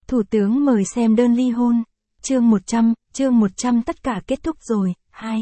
Thủ tướng mời xem đơn ly hôn. Chương 100 tất cả kết thúc rồi. 2.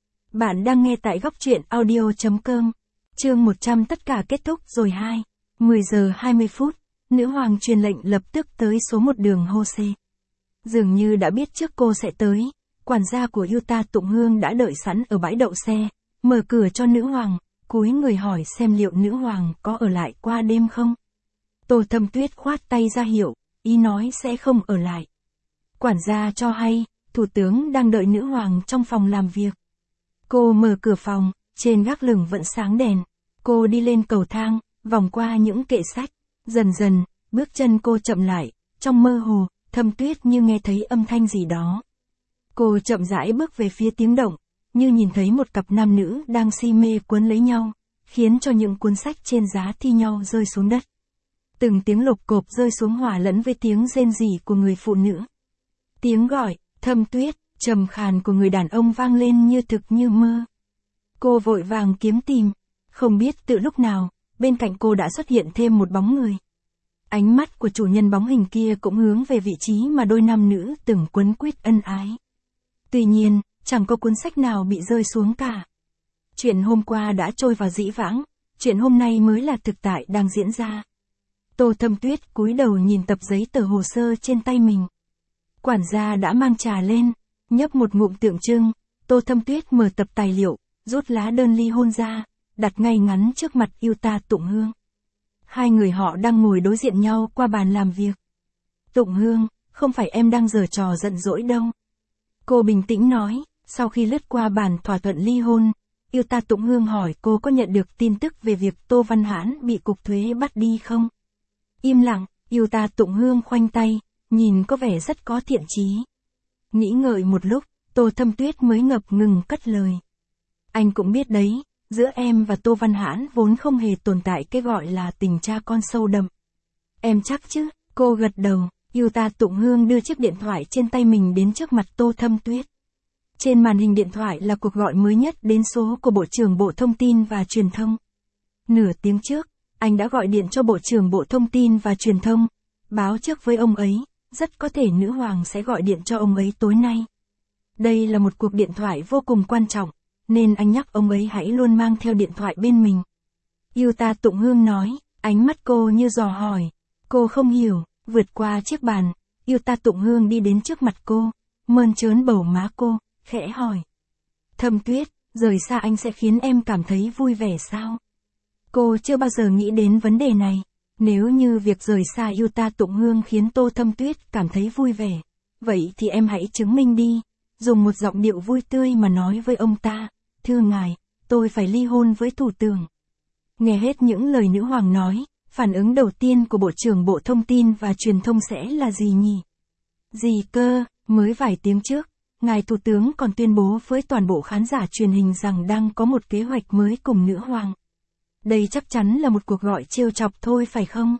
Bạn đang nghe tại góc truyện audio.com. Chương 100 tất cả kết thúc rồi. 2. 10 giờ 20 phút, nữ hoàng truyền lệnh lập tức tới số 1 đường Hose. Dường như đã biết trước cô sẽ tới, quản gia của Utah Tụng Hương đã đợi sẵn ở bãi đậu xe, mở cửa cho nữ hoàng, cúi người hỏi xem liệu nữ hoàng có ở lại qua đêm không. Tô Thâm Tuyết khoát tay ra hiệu, ý nói sẽ không ở lại. Quản gia cho hay, thủ tướng đang đợi nữ hoàng trong phòng làm việc. Cô mở cửa phòng, trên gác lửng vẫn sáng đèn. Cô đi lên cầu thang, vòng qua những kệ sách. Dần dần, bước chân cô chậm lại, trong mơ hồ, Thâm Tuyết như nghe thấy âm thanh gì đó. Cô chậm rãi bước về phía tiếng động, như nhìn thấy một cặp nam nữ đang si mê quấn lấy nhau, khiến cho những cuốn sách trên giá thi nhau rơi xuống đất. Từng tiếng lộp cộp rơi xuống hòa lẫn với tiếng rên rỉ của người phụ nữ. Tiếng gọi, Thâm Tuyết, trầm khàn của người đàn ông vang lên như thực như mơ. Cô vội vàng kiếm tìm, không biết từ lúc nào, bên cạnh cô đã xuất hiện thêm một bóng người. Ánh mắt của chủ nhân bóng hình kia cũng hướng về vị trí mà đôi nam nữ từng quấn quýt ân ái. Tuy nhiên, chẳng có cuốn sách nào bị rơi xuống cả. Chuyện hôm qua đã trôi vào dĩ vãng, chuyện hôm nay mới là thực tại đang diễn ra. Tô Thâm Tuyết cúi đầu nhìn tập giấy tờ hồ sơ trên tay mình. Quản gia đã mang trà lên, nhấp một ngụm tượng trưng, Tô Thâm Tuyết mở tập tài liệu, rút lá đơn ly hôn ra, đặt ngay ngắn trước mặt Utah Tụng Hương. Hai người họ đang ngồi đối diện nhau qua bàn làm việc. Tụng Hương, không phải em đang giở trò giận dỗi đâu. Cô bình tĩnh nói, sau khi lướt qua bản thỏa thuận ly hôn, Utah Tụng Hương hỏi cô có nhận được tin tức về việc Tô Văn Hãn bị cục thuế bắt đi không? Im lặng, Utah Tụng Hương khoanh tay, nhìn có vẻ rất có thiện chí. Nghĩ ngợi một lúc, Tô Thâm Tuyết mới ngập ngừng cất lời. Anh cũng biết đấy, giữa em và Tô Văn Hãn vốn không hề tồn tại cái gọi là tình cha con sâu đậm. Em chắc chứ? Cô gật đầu. Utah Tụng Hương đưa chiếc điện thoại trên tay mình đến trước mặt Tô Thâm Tuyết. Trên màn hình điện thoại là cuộc gọi mới nhất đến số của Bộ trưởng Bộ Thông tin và Truyền thông. Nửa tiếng trước, anh đã gọi điện cho Bộ trưởng Bộ Thông tin và Truyền thông, báo trước với ông ấy, rất có thể nữ hoàng sẽ gọi điện cho ông ấy tối nay. Đây là một cuộc điện thoại vô cùng quan trọng, nên anh nhắc ông ấy hãy luôn mang theo điện thoại bên mình. Utah Tụng Hương nói, ánh mắt cô như dò hỏi. Cô không hiểu, vượt qua chiếc bàn, Utah Tụng Hương đi đến trước mặt cô, mơn trớn bầu má cô, khẽ hỏi. Thâm Tuyết, rời xa anh sẽ khiến em cảm thấy vui vẻ sao? Cô chưa bao giờ nghĩ đến vấn đề này. Nếu như việc rời xa Utah Tụng Hương khiến Tô Thâm Tuyết cảm thấy vui vẻ, vậy thì em hãy chứng minh đi. Dùng một giọng điệu vui tươi mà nói với ông ta, thưa ngài, tôi phải ly hôn với thủ tướng. Nghe hết những lời nữ hoàng nói, phản ứng đầu tiên của Bộ trưởng Bộ Thông tin và Truyền thông sẽ là gì nhỉ? Gì cơ, mới vài tiếng trước, ngài thủ tướng còn tuyên bố với toàn bộ khán giả truyền hình rằng đang có một kế hoạch mới cùng nữ hoàng. Đây chắc chắn là một cuộc gọi trêu chọc thôi phải không?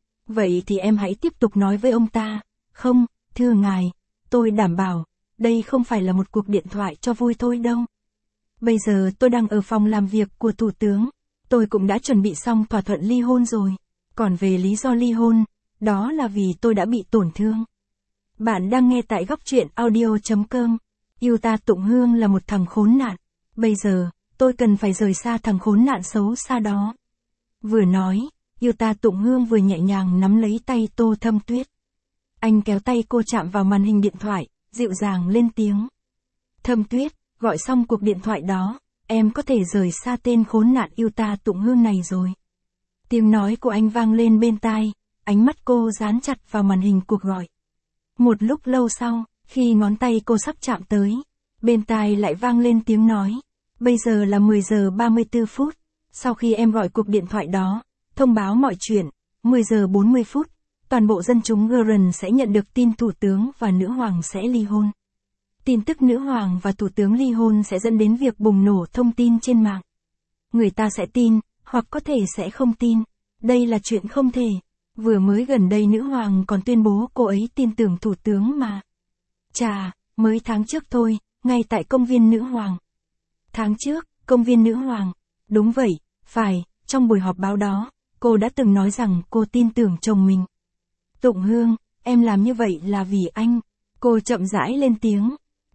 Vậy thì em hãy tiếp tục nói với ông ta, không, thưa ngài, tôi đảm bảo, đây không phải là một cuộc điện thoại cho vui thôi đâu. Bây giờ tôi đang ở phòng làm việc của thủ tướng, tôi cũng đã chuẩn bị xong thỏa thuận ly hôn rồi. Còn về lý do ly hôn, đó là vì tôi đã bị tổn thương. Bạn đang nghe tại góc truyện audio.com. Utah Tụng Hương là một thằng khốn nạn. Bây giờ, tôi cần phải rời xa thằng khốn nạn xấu xa đó. Vừa nói, Utah Tụng Hương vừa nhẹ nhàng nắm lấy tay Tô Thâm Tuyết. Anh kéo tay cô chạm vào màn hình điện thoại, dịu dàng lên tiếng. Thâm Tuyết, gọi xong cuộc điện thoại đó, em có thể rời xa tên khốn nạn Utah Tụng Hương này rồi. Tiếng nói của anh vang lên bên tai, ánh mắt cô dán chặt vào màn hình cuộc gọi. Một lúc lâu sau, khi ngón tay cô sắp chạm tới, bên tai lại vang lên tiếng nói. Bây giờ là 10 giờ 34 phút, sau khi em gọi cuộc điện thoại đó, thông báo mọi chuyện, 10 giờ 40 phút, toàn bộ dân chúng Guren sẽ nhận được tin thủ tướng và nữ hoàng sẽ ly hôn. Tin tức nữ hoàng và thủ tướng ly hôn sẽ dẫn đến việc bùng nổ thông tin trên mạng. Người ta sẽ tin, hoặc có thể sẽ không tin. Đây là chuyện không thể. Vừa mới gần đây nữ hoàng còn tuyên bố cô ấy tin tưởng thủ tướng mà. Chà, mới tháng trước thôi, ngay tại công viên nữ hoàng. Tháng trước, công viên nữ hoàng. Đúng vậy, phải, trong buổi họp báo đó, cô đã từng nói rằng cô tin tưởng chồng mình. Tụng Hương, em làm như vậy là vì anh. Cô chậm rãi lên tiếng.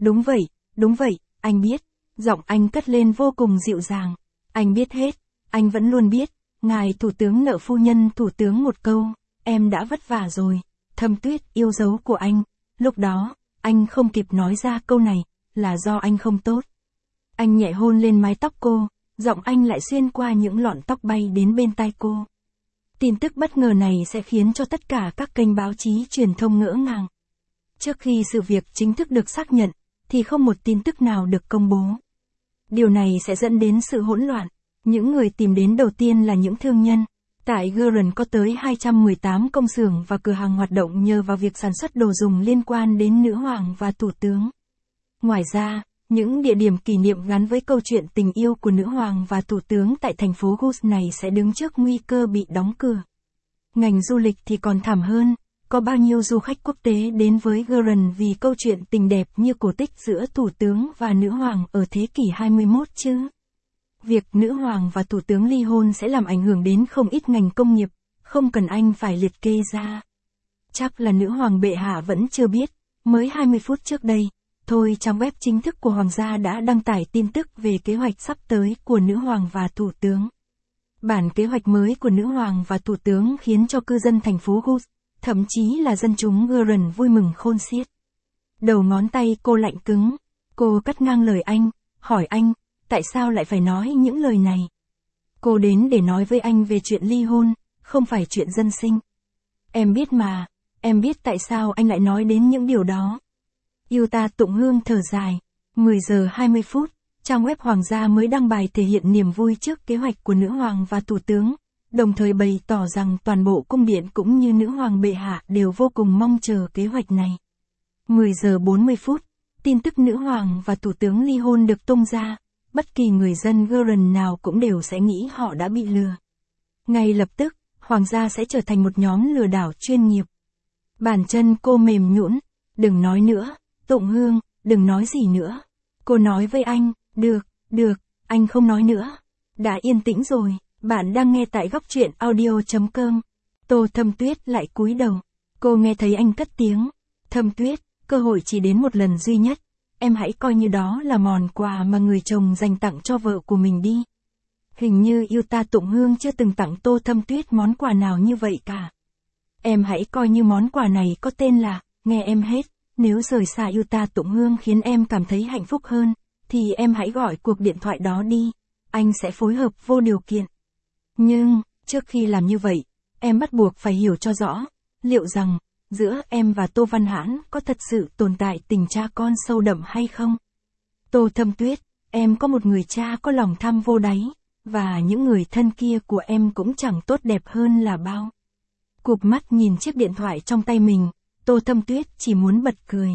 Đúng vậy, anh biết. Giọng anh cất lên vô cùng dịu dàng. Anh biết hết, anh vẫn luôn biết. Ngài Thủ tướng nợ phu nhân Thủ tướng một câu, em đã vất vả rồi. Thâm Tuyết yêu dấu của anh. Lúc đó, anh không kịp nói ra câu này, là do anh không tốt. Anh nhẹ hôn lên mái tóc cô, giọng anh lại xuyên qua những lọn tóc bay đến bên tai cô. Tin tức bất ngờ này sẽ khiến cho tất cả các kênh báo chí truyền thông ngỡ ngàng. Trước khi sự việc chính thức được xác nhận, thì không một tin tức nào được công bố. Điều này sẽ dẫn đến sự hỗn loạn. Những người tìm đến đầu tiên là những thương nhân. Tại Guren có tới 218 công xưởng và cửa hàng hoạt động nhờ vào việc sản xuất đồ dùng liên quan đến nữ hoàng và thủ tướng. Ngoài ra, những địa điểm kỷ niệm gắn với câu chuyện tình yêu của nữ hoàng và thủ tướng tại thành phố Gus này sẽ đứng trước nguy cơ bị đóng cửa. Ngành du lịch thì còn thảm hơn, có bao nhiêu du khách quốc tế đến với Guren vì câu chuyện tình đẹp như cổ tích giữa thủ tướng và nữ hoàng ở thế kỷ 21 chứ. Việc nữ hoàng và thủ tướng ly hôn sẽ làm ảnh hưởng đến không ít ngành công nghiệp, không cần anh phải liệt kê ra. Chắc là nữ hoàng bệ hạ vẫn chưa biết, mới 20 phút trước đây, thôi trang web chính thức của hoàng gia đã đăng tải tin tức về kế hoạch sắp tới của nữ hoàng và thủ tướng. Bản kế hoạch mới của nữ hoàng và thủ tướng khiến cho cư dân thành phố Gus, thậm chí là dân chúng Guren vui mừng khôn xiết. Đầu ngón tay cô lạnh cứng, cô cắt ngang lời anh, hỏi anh, tại sao lại phải nói những lời này? Cô đến để nói với anh về chuyện ly hôn, không phải chuyện dân sinh. Em biết mà, em biết tại sao anh lại nói đến những điều đó. Yuta Tụng Hương thở dài. 10 giờ 20 phút, trang web hoàng gia mới đăng bài thể hiện niềm vui trước kế hoạch của nữ hoàng và thủ tướng, đồng thời bày tỏ rằng toàn bộ cung điện cũng như nữ hoàng bệ hạ đều vô cùng mong chờ kế hoạch này. 10 giờ 40 phút, tin tức nữ hoàng và thủ tướng ly hôn được tung ra. Bất kỳ người dân Guren nào cũng đều sẽ nghĩ họ đã bị lừa. Ngay lập tức, hoàng gia sẽ trở thành một nhóm lừa đảo chuyên nghiệp. Bàn chân cô mềm nhũn, đừng nói nữa, Tụng Hương, đừng nói gì nữa. Cô nói với anh, được, anh không nói nữa. Đã yên tĩnh rồi, bạn đang nghe tại góc truyện audio.com. Tô Thâm Tuyết lại cúi đầu. Cô nghe thấy anh cất tiếng. Thâm Tuyết, cơ hội chỉ đến một lần duy nhất. Em hãy coi như đó là món quà mà người chồng dành tặng cho vợ của mình đi. Hình như Yuta Tụng Hương chưa từng tặng Tô Thâm Tuyết món quà nào như vậy cả. Em hãy coi như món quà này có tên là, nghe em hết, nếu rời xa Yuta Tụng Hương khiến em cảm thấy hạnh phúc hơn, thì em hãy gọi cuộc điện thoại đó đi, anh sẽ phối hợp vô điều kiện. Nhưng, trước khi làm như vậy, em bắt buộc phải hiểu cho rõ, liệu rằng, giữa em và Tô Văn Hãn có thật sự tồn tại tình cha con sâu đậm hay không? Tô Thâm Tuyết, em có một người cha có lòng tham vô đáy, và những người thân kia của em cũng chẳng tốt đẹp hơn là bao. Cụp mắt nhìn chiếc điện thoại trong tay mình, Tô Thâm Tuyết chỉ muốn bật cười.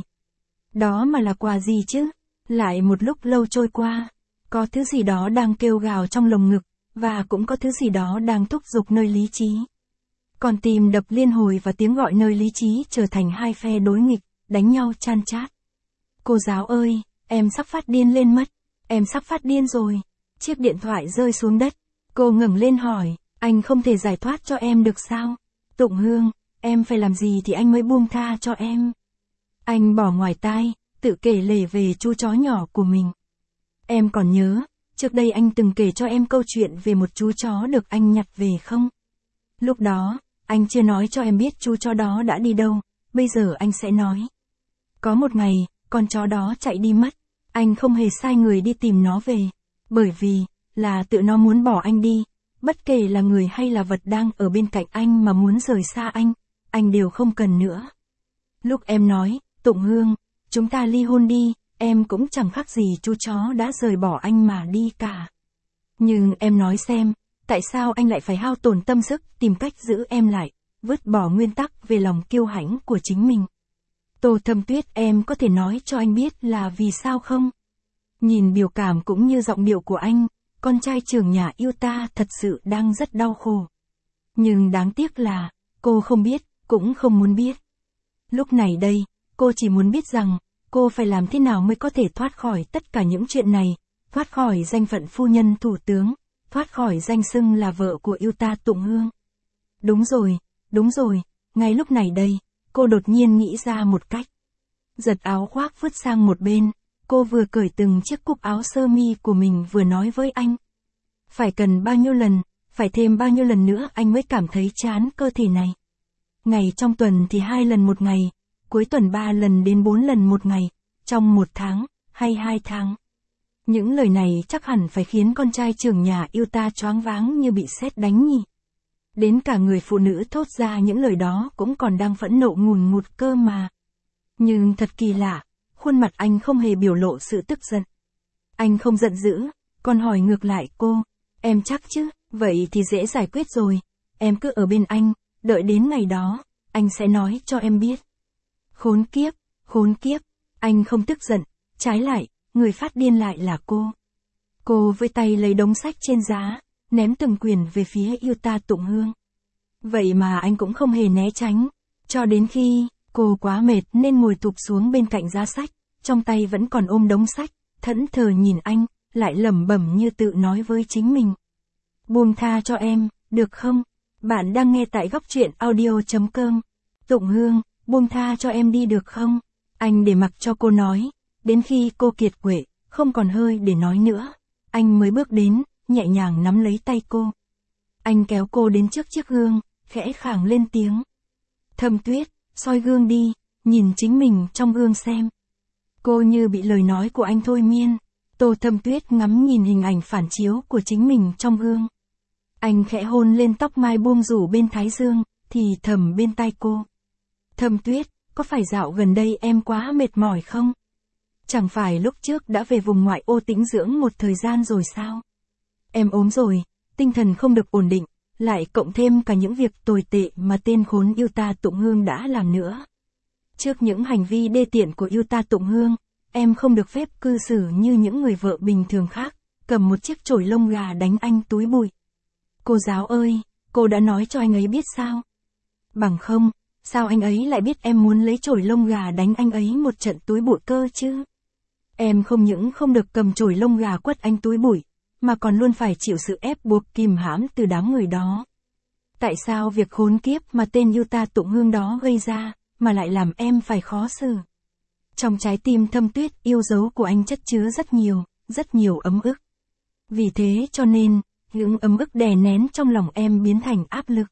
Đó mà là quà gì chứ? Lại một lúc lâu trôi qua, có thứ gì đó đang kêu gào trong lồng ngực, và cũng có thứ gì đó đang thúc giục nơi lý trí. Còn tim đập liên hồi và tiếng gọi nơi lý trí trở thành hai phe đối nghịch, đánh nhau chan chát. Cô giáo ơi, em sắp phát điên lên mất, em sắp phát điên rồi. Chiếc điện thoại rơi xuống đất, cô ngẩng lên hỏi, anh không thể giải thoát cho em được sao? Tụng Hương, em phải làm gì thì anh mới buông tha cho em? Anh bỏ ngoài tai, tự kể lể về chú chó nhỏ của mình. Em còn nhớ, trước đây anh từng kể cho em câu chuyện về một chú chó được anh nhặt về không? Lúc đó, anh chưa nói cho em biết chú chó đó đã đi đâu, bây giờ anh sẽ nói. Có một ngày, con chó đó chạy đi mất, anh không hề sai người đi tìm nó về, bởi vì, là tự nó muốn bỏ anh đi, bất kể là người hay là vật đang ở bên cạnh anh mà muốn rời xa anh đều không cần nữa. Lúc em nói, Tụng Hương, chúng ta ly hôn đi, em cũng chẳng khác gì chú chó đã rời bỏ anh mà đi cả. Nhưng em nói xem, tại sao anh lại phải hao tổn tâm sức tìm cách giữ em lại, vứt bỏ nguyên tắc về lòng kiêu hãnh của chính mình? Tô Thâm Tuyết, em có thể nói cho anh biết là vì sao không? Nhìn biểu cảm cũng như giọng điệu của anh, con trai trưởng nhà Yuta thật sự đang rất đau khổ. Nhưng đáng tiếc là, cô không biết, cũng không muốn biết. Lúc này đây, cô chỉ muốn biết rằng, cô phải làm thế nào mới có thể thoát khỏi tất cả những chuyện này, thoát khỏi danh phận phu nhân thủ tướng, thoát khỏi danh xưng là vợ của Yuta Tụng Hương. Đúng rồi, ngay lúc này đây, cô đột nhiên nghĩ ra một cách. Giật áo khoác vứt sang một bên, cô vừa cởi từng chiếc cúc áo sơ mi của mình vừa nói với anh. Phải cần bao nhiêu lần, phải thêm bao nhiêu lần nữa anh mới cảm thấy chán cơ thể này. Ngày trong tuần thì 2 lần một ngày, cuối tuần 3 lần đến 4 lần một ngày, trong 1 tháng, hay 2 tháng. Những lời này chắc hẳn phải khiến con trai trưởng nhà yêu ta choáng váng như bị sét đánh nhỉ. Đến cả người phụ nữ thốt ra những lời đó cũng còn đang phẫn nộ ngùn ngụt cơ mà. Nhưng thật kỳ lạ, khuôn mặt anh không hề biểu lộ sự tức giận. Anh không giận dữ, còn hỏi ngược lại cô, em chắc chứ, vậy thì dễ giải quyết rồi, em cứ ở bên anh, đợi đến ngày đó, anh sẽ nói cho em biết. Khốn kiếp, anh không tức giận, trái lại, người phát điên lại là cô. Cô với tay lấy đống sách trên giá, ném từng quyển về phía Yuta Tụng Hương. Vậy mà anh cũng không hề né tránh, cho đến khi cô quá mệt nên ngồi thụp xuống bên cạnh giá sách, trong tay vẫn còn ôm đống sách, thẫn thờ nhìn anh, lại lẩm bẩm như tự nói với chính mình. Buông tha cho em, được không? Bạn đang nghe tại góc truyện audio.com. Tụng Hương, buông tha cho em đi được không? Anh để mặc cho cô nói, đến khi cô kiệt quệ, không còn hơi để nói nữa, anh mới bước đến, nhẹ nhàng nắm lấy tay cô. Anh kéo cô đến trước chiếc gương, khẽ khàng lên tiếng. Thâm Tuyết, soi gương đi, nhìn chính mình trong gương xem. Cô như bị lời nói của anh thôi miên. Tô Thâm Tuyết ngắm nhìn hình ảnh phản chiếu của chính mình trong gương. Anh khẽ hôn lên tóc mai buông rủ bên thái dương, thì thầm bên tai cô. Thâm Tuyết, có phải dạo gần đây em quá mệt mỏi không? Chẳng phải lúc trước đã về vùng ngoại ô tĩnh dưỡng một thời gian rồi sao? Em ốm rồi, tinh thần không được ổn định, lại cộng thêm cả những việc tồi tệ mà tên khốn Yuta Tụng Hương đã làm nữa. Trước những hành vi đê tiện của Yuta Tụng Hương, em không được phép cư xử như những người vợ bình thường khác, cầm một chiếc chổi lông gà đánh anh túi bụi. Cô giáo ơi, cô đã nói cho anh ấy biết sao? Bằng không, sao anh ấy lại biết em muốn lấy chổi lông gà đánh anh ấy một trận túi bụi cơ chứ? Em không những không được cầm chổi lông gà quất anh túi bụi, mà còn luôn phải chịu sự ép buộc kìm hãm từ đám người đó. Tại sao việc khốn kiếp mà tên Yuta Tụng Hương đó gây ra, mà lại làm em phải khó xử? Trong trái tim Thâm Tuyết yêu dấu của anh chất chứa rất nhiều ấm ức. Vì thế cho nên, những ấm ức đè nén trong lòng em biến thành áp lực.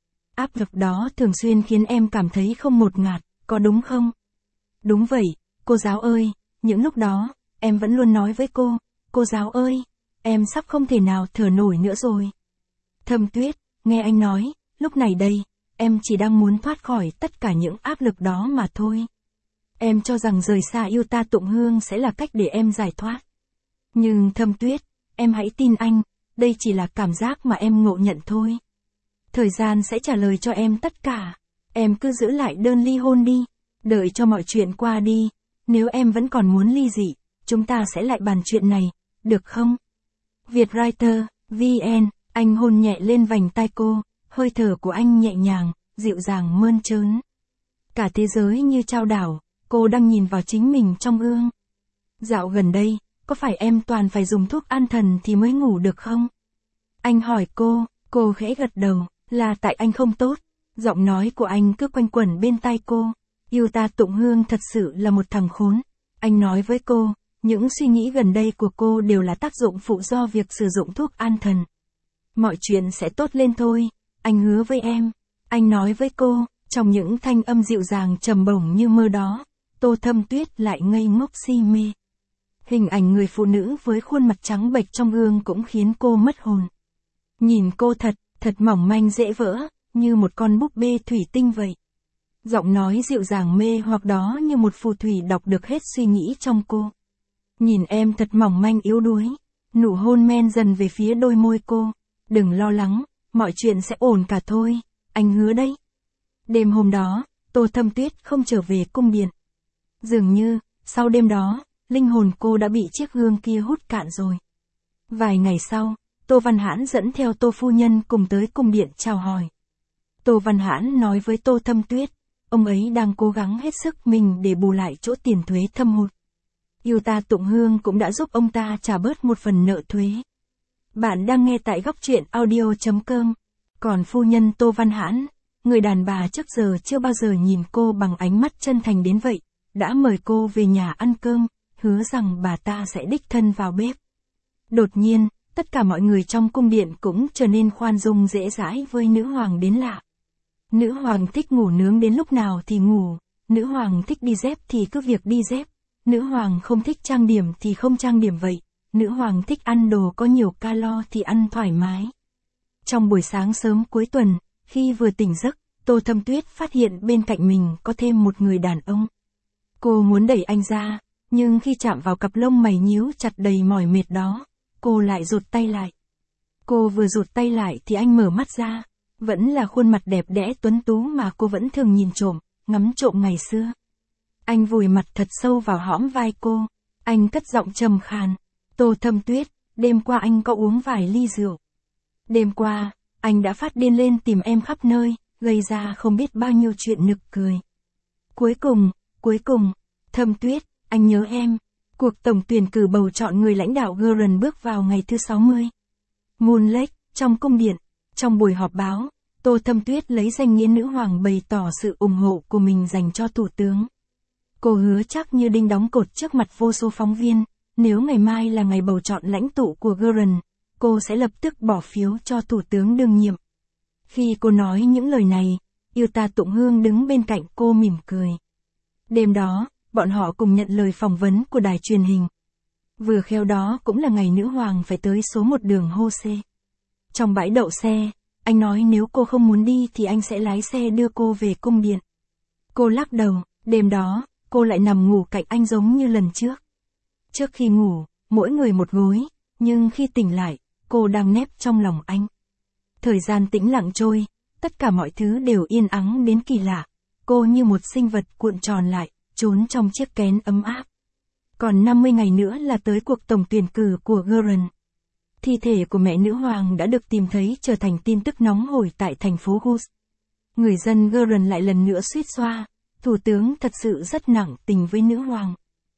Áp lực đó thường xuyên khiến em cảm thấy không ngột ngạt, có đúng không? Đúng vậy, cô giáo ơi, những lúc đó, em vẫn luôn nói với cô giáo ơi, em sắp không thể nào thở nổi nữa rồi. Thâm Tuyết, nghe anh nói, lúc này đây, em chỉ đang muốn thoát khỏi tất cả những áp lực đó mà thôi. Em cho rằng rời xa Yuta Tụng Hương sẽ là cách để em giải thoát. Nhưng Thâm Tuyết, em hãy tin anh, đây chỉ là cảm giác mà em ngộ nhận thôi. Thời gian sẽ trả lời cho em tất cả. Em cứ giữ lại đơn ly hôn đi, đợi cho mọi chuyện qua đi. Nếu em vẫn còn muốn ly dị, chúng ta sẽ lại bàn chuyện này, được không? Vietwriter, VN, anh hôn nhẹ lên vành tai cô, hơi thở của anh nhẹ nhàng, dịu dàng mơn trớn. Cả thế giới như trao đảo, cô đang nhìn vào chính mình trong gương. Dạo gần đây, có phải em toàn phải dùng thuốc an thần thì mới ngủ được không? Anh hỏi cô khẽ gật đầu, là tại anh không tốt. Giọng nói của anh cứ quanh quẩn bên tai cô. Yuta Tụng Hương thật sự là một thằng khốn. Anh nói với cô, những suy nghĩ gần đây của cô đều là tác dụng phụ do việc sử dụng thuốc an thần. Mọi chuyện sẽ tốt lên thôi, anh hứa với em. Anh nói với cô, trong những thanh âm dịu dàng trầm bổng như mơ đó, Tô Thâm Tuyết lại ngây ngốc si mê. Hình ảnh người phụ nữ với khuôn mặt trắng bệch trong gương cũng khiến cô mất hồn. Nhìn cô thật mỏng manh dễ vỡ, như một con búp bê thủy tinh vậy. Giọng nói dịu dàng mê hoặc đó như một phù thủy đọc được hết suy nghĩ trong cô. Nhìn em thật mỏng manh yếu đuối, nụ hôn men dần về phía đôi môi cô. Đừng lo lắng, mọi chuyện sẽ ổn cả thôi, anh hứa đấy. Đêm hôm đó, Tô Thâm Tuyết không trở về cung điện. Dường như, sau đêm đó, linh hồn cô đã bị chiếc gương kia hút cạn rồi. Vài ngày sau, Tô Văn Hãn dẫn theo Tô phu nhân cùng tới cung điện chào hỏi. Tô Văn Hãn nói với Tô Thâm Tuyết, ông ấy đang cố gắng hết sức mình để bù lại chỗ tiền thuế thâm hụt. Yuta Tụng Hương cũng đã giúp ông ta trả bớt một phần nợ thuế. Bạn đang nghe tại góc truyện audio.com. Còn phu nhân Tô Văn Hãn, người đàn bà trước giờ chưa bao giờ nhìn cô bằng ánh mắt chân thành đến vậy, đã mời cô về nhà ăn cơm, hứa rằng bà ta sẽ đích thân vào bếp. Đột nhiên, tất cả mọi người trong cung điện cũng trở nên khoan dung dễ dãi với nữ hoàng đến lạ. Nữ hoàng thích ngủ nướng đến lúc nào thì ngủ, nữ hoàng thích đi dép thì cứ việc đi dép, nữ hoàng không thích trang điểm thì không trang điểm vậy, nữ hoàng thích ăn đồ có nhiều calo thì ăn thoải mái. Trong buổi sáng sớm cuối tuần, khi vừa tỉnh giấc, Tô Thâm Tuyết phát hiện bên cạnh mình có thêm một người đàn ông. Cô muốn đẩy anh ra, nhưng khi chạm vào cặp lông mày nhíu chặt đầy mỏi mệt đó, cô lại rụt tay lại. Cô vừa rụt tay lại thì anh mở mắt ra, vẫn là khuôn mặt đẹp đẽ tuấn tú mà cô vẫn thường nhìn trộm, ngắm trộm ngày xưa. Anh vùi mặt thật sâu vào hõm vai cô, anh cất giọng trầm khàn. Tô Thâm Tuyết, đêm qua anh có uống vài ly rượu. Đêm qua, anh đã phát điên lên tìm em khắp nơi, gây ra không biết bao nhiêu chuyện nực cười. Cuối cùng, Thâm Tuyết, anh nhớ em. Cuộc tổng tuyển cử bầu chọn người lãnh đạo Gurren bước vào ngày thứ 60. Moon Lake, trong cung điện, trong buổi họp báo, Tô Thâm Tuyết lấy danh nghĩa nữ hoàng bày tỏ sự ủng hộ của mình dành cho thủ tướng. Cô hứa chắc như đinh đóng cột trước mặt vô số phóng viên, nếu ngày mai là ngày bầu chọn lãnh tụ của Gurren, cô sẽ lập tức bỏ phiếu cho thủ tướng đương nhiệm. Khi cô nói những lời này, Yuta Tụng Hương đứng bên cạnh cô mỉm cười. Đêm đó, bọn họ cùng nhận lời phỏng vấn của đài truyền hình. Vừa khéo đó cũng là ngày nữ hoàng phải tới số 1 đường Hose. Trong bãi đậu xe, anh nói nếu cô không muốn đi thì anh sẽ lái xe đưa cô về cung điện. Cô lắc đầu, đêm đó, cô lại nằm ngủ cạnh anh giống như lần trước. Trước khi ngủ, mỗi người một gối, nhưng khi tỉnh lại, cô đang nép trong lòng anh. Thời gian tĩnh lặng trôi, tất cả mọi thứ đều yên ắng đến kỳ lạ. Cô như một sinh vật cuộn tròn lại, trốn trong chiếc kén ấm áp. Còn 50 ngày nữa là tới cuộc tổng tuyển cử của Gurren. Thi thể của mẹ nữ hoàng đã được tìm thấy trở thành tin tức nóng hổi tại thành phố Gus. Người dân Gurren lại lần nữa suýt xoa, thủ tướng thật sự rất nặng tình với nữ hoàng.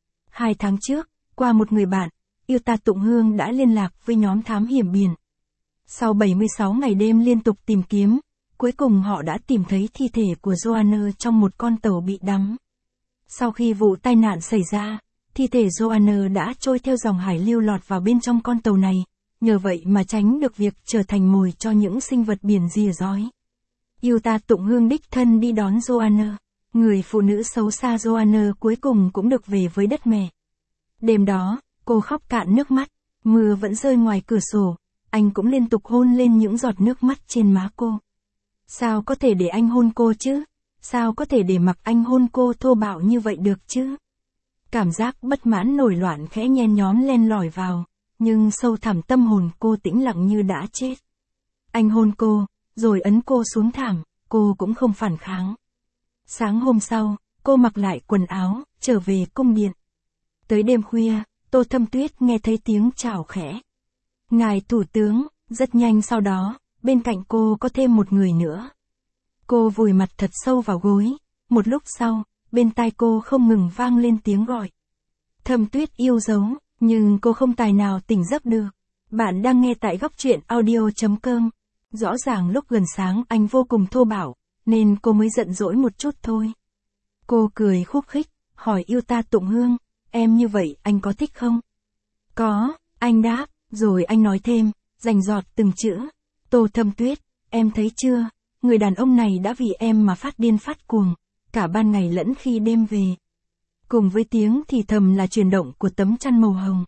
2 tháng trước, qua một người bạn, Yuta Tụng Hương đã liên lạc với nhóm thám hiểm biển. Sau 76 ngày đêm liên tục tìm kiếm, cuối cùng họ đã tìm thấy thi thể của Joanna trong một con tàu bị đắm. Sau khi vụ tai nạn xảy ra, thi thể Joanna đã trôi theo dòng hải lưu lọt vào bên trong con tàu này, nhờ vậy mà tránh được việc trở thành mồi cho những sinh vật biển rỉa rói. Yuta Tụng Hương đích thân đi đón Joanna. Người phụ nữ xấu xa Joanna cuối cùng cũng được về với đất mẹ. Đêm đó, cô khóc cạn nước mắt, mưa vẫn rơi ngoài cửa sổ, anh cũng liên tục hôn lên những giọt nước mắt trên má cô. Sao có thể để anh hôn cô chứ? Sao có thể để mặc anh hôn cô thô bạo như vậy được chứ? Cảm giác bất mãn nổi loạn khẽ nhen nhóm len lỏi vào, nhưng sâu thẳm tâm hồn cô tĩnh lặng như đã chết. Anh hôn cô, rồi ấn cô xuống thảm, cô cũng không phản kháng. Sáng hôm sau, cô mặc lại quần áo, trở về cung điện. Tới đêm khuya, Tô Thâm Tuyết nghe thấy tiếng chào khẽ. Ngài thủ tướng, rất nhanh sau đó, bên cạnh cô có thêm một người nữa. Cô vùi mặt thật sâu vào gối, một lúc sau, bên tai cô không ngừng vang lên tiếng gọi. Thâm Tuyết yêu dấu, nhưng cô không tài nào tỉnh giấc được. Bạn đang nghe tại góc truyện audio.com. Rõ ràng lúc gần sáng anh vô cùng thô bạo, nên cô mới giận dỗi một chút thôi. Cô cười khúc khích, hỏi Yuta Tụng Hương, em như vậy anh có thích không? Có, anh đáp, rồi anh nói thêm, rành rọt từng chữ. Tô Thâm Tuyết, em thấy chưa, người đàn ông này đã vì em mà phát điên phát cuồng, cả ban ngày lẫn khi đêm về. Cùng với tiếng thì thầm là chuyển động của tấm chăn màu hồng.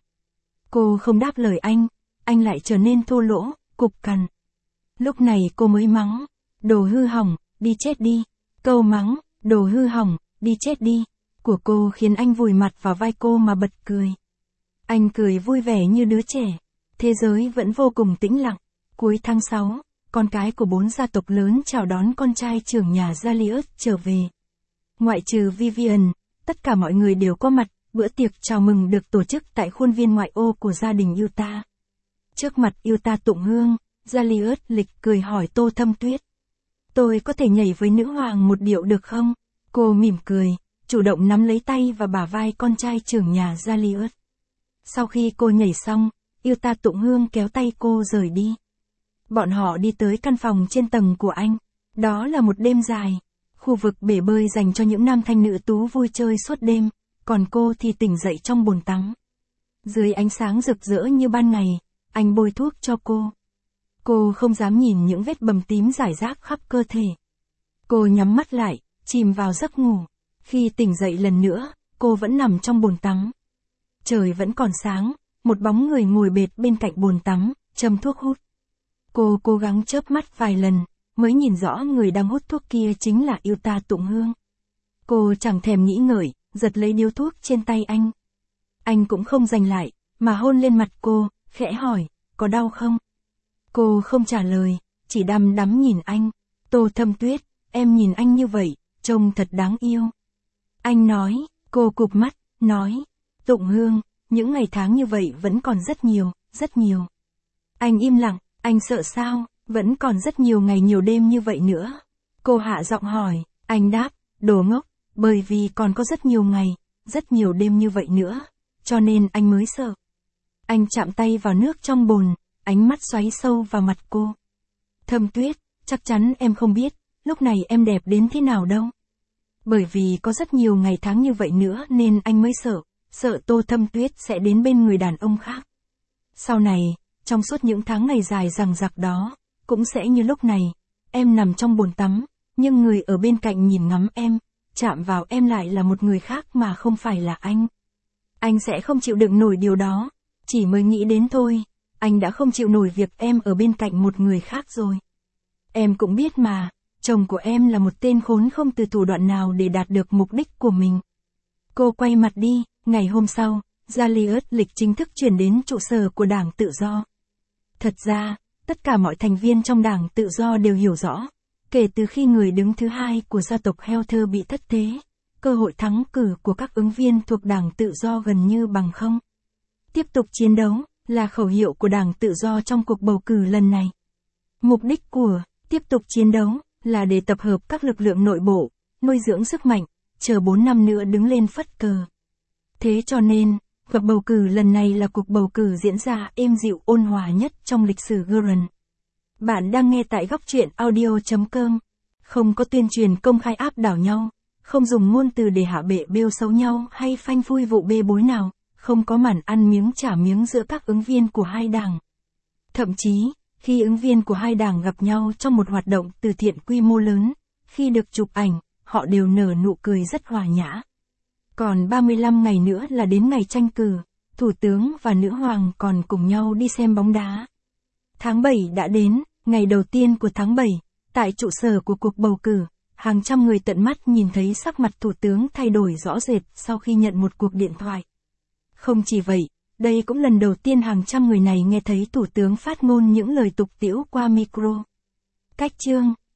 Cô không đáp lời anh lại trở nên thô lỗ, cục cằn. Lúc này cô mới mắng, đồ hư hỏng, đi chết đi. Câu mắng, đồ hư hỏng, đi chết đi, của cô khiến anh vùi mặt vào vai cô mà bật cười. Anh cười vui vẻ như đứa trẻ. Thế giới vẫn vô cùng tĩnh lặng. Cuối tháng 6, con cái của 4 gia tộc lớn chào đón con trai trưởng nhà Jalius trở về. Ngoại trừ Vivian, tất cả mọi người đều có mặt, bữa tiệc chào mừng được tổ chức tại khuôn viên ngoại ô của gia đình Yuta. Trước mặt Yuta Tụng Hương, Jalius lịch cười hỏi Tô Thâm Tuyết. Tôi có thể nhảy với nữ hoàng một điệu được không? Cô mỉm cười, chủ động nắm lấy tay và bả vai con trai trưởng nhà Jalius. Sau khi cô nhảy xong, Yuta Tụng Hương kéo tay cô rời đi. Bọn họ đi tới căn phòng trên tầng của anh. Đó là một đêm dài. Khu vực bể bơi dành cho những nam thanh nữ tú vui chơi suốt đêm, còn cô thì tỉnh dậy trong bồn tắm. Dưới ánh sáng rực rỡ như ban ngày, anh bôi thuốc cho cô. Cô không dám nhìn những vết bầm tím rải rác khắp cơ thể. Cô nhắm mắt lại, chìm vào giấc ngủ. Khi tỉnh dậy lần nữa, cô vẫn nằm trong bồn tắm. Trời vẫn còn sáng, một bóng người ngồi bệt bên cạnh bồn tắm, châm thuốc hút. Cô cố gắng chớp mắt vài lần, mới nhìn rõ người đang hút thuốc kia chính là Yuta Tụng Hương. Cô chẳng thèm nghĩ ngợi, giật lấy điếu thuốc trên tay anh. Anh cũng không giành lại, mà hôn lên mặt cô, khẽ hỏi, có đau không? Cô không trả lời, chỉ đăm đắm nhìn anh. Tô Thâm Tuyết, em nhìn anh như vậy, trông thật đáng yêu. Anh nói, cô cụp mắt, nói, Tụng Hương, những ngày tháng như vậy vẫn còn rất nhiều, rất nhiều. Anh im lặng, anh sợ sao, vẫn còn rất nhiều ngày nhiều đêm như vậy nữa. Cô hạ giọng hỏi, anh đáp, đồ ngốc, bởi vì còn có rất nhiều ngày, rất nhiều đêm như vậy nữa, cho nên anh mới sợ. Anh chạm tay vào nước trong bồn, ánh mắt xoáy sâu vào mặt cô. Thâm Tuyết, chắc chắn em không biết, lúc này em đẹp đến thế nào đâu. Bởi vì có rất nhiều ngày tháng như vậy nữa nên anh mới sợ Tô Thâm Tuyết sẽ đến bên người đàn ông khác. Sau này, trong suốt những tháng ngày dài dằng dặc đó, cũng sẽ như lúc này, em nằm trong bồn tắm, nhưng người ở bên cạnh nhìn ngắm em, chạm vào em lại là một người khác mà không phải là anh. Anh sẽ không chịu đựng nổi điều đó, chỉ mới nghĩ đến thôi, anh đã không chịu nổi việc em ở bên cạnh một người khác rồi. Em cũng biết mà, chồng của em là một tên khốn không từ thủ đoạn nào để đạt được mục đích của mình. Cô quay mặt đi, ngày hôm sau, Jalius lịch chính thức chuyển đến trụ sở của Đảng Tự Do. Thật ra, tất cả mọi thành viên trong Đảng Tự Do đều hiểu rõ, kể từ khi người đứng thứ hai của gia tộc Helter bị thất thế, cơ hội thắng cử của các ứng viên thuộc Đảng Tự Do gần như bằng không. Tiếp tục chiến đấu, là khẩu hiệu của Đảng Tự Do trong cuộc bầu cử lần này. Mục đích của tiếp tục chiến đấu là để tập hợp các lực lượng nội bộ, nuôi dưỡng sức mạnh, chờ 4 năm nữa đứng lên phất cờ. Thế cho nên, cuộc bầu cử lần này là cuộc bầu cử diễn ra êm dịu ôn hòa nhất trong lịch sử Gurren. Bạn đang nghe tại góc truyện audio.com. Không có tuyên truyền công khai áp đảo nhau, không dùng ngôn từ để hạ bệ bêu xấu nhau hay phanh phui vụ bê bối nào, không có màn ăn miếng trả miếng giữa các ứng viên của hai đảng. Thậm chí, khi ứng viên của hai đảng gặp nhau trong một hoạt động từ thiện quy mô lớn, khi được chụp ảnh, họ đều nở nụ cười rất hòa nhã. Còn 35 ngày nữa là đến ngày tranh cử, Thủ tướng và Nữ hoàng còn cùng nhau đi xem bóng đá. Tháng 7 đã đến, ngày đầu tiên của tháng 7, tại trụ sở của cuộc bầu cử, hàng trăm người tận mắt nhìn thấy sắc mặt Thủ tướng thay đổi rõ rệt sau khi nhận một cuộc điện thoại. Không chỉ vậy, đây cũng lần đầu tiên hàng trăm người này nghe thấy Thủ tướng phát ngôn những lời tục tĩu qua micro. Cách chương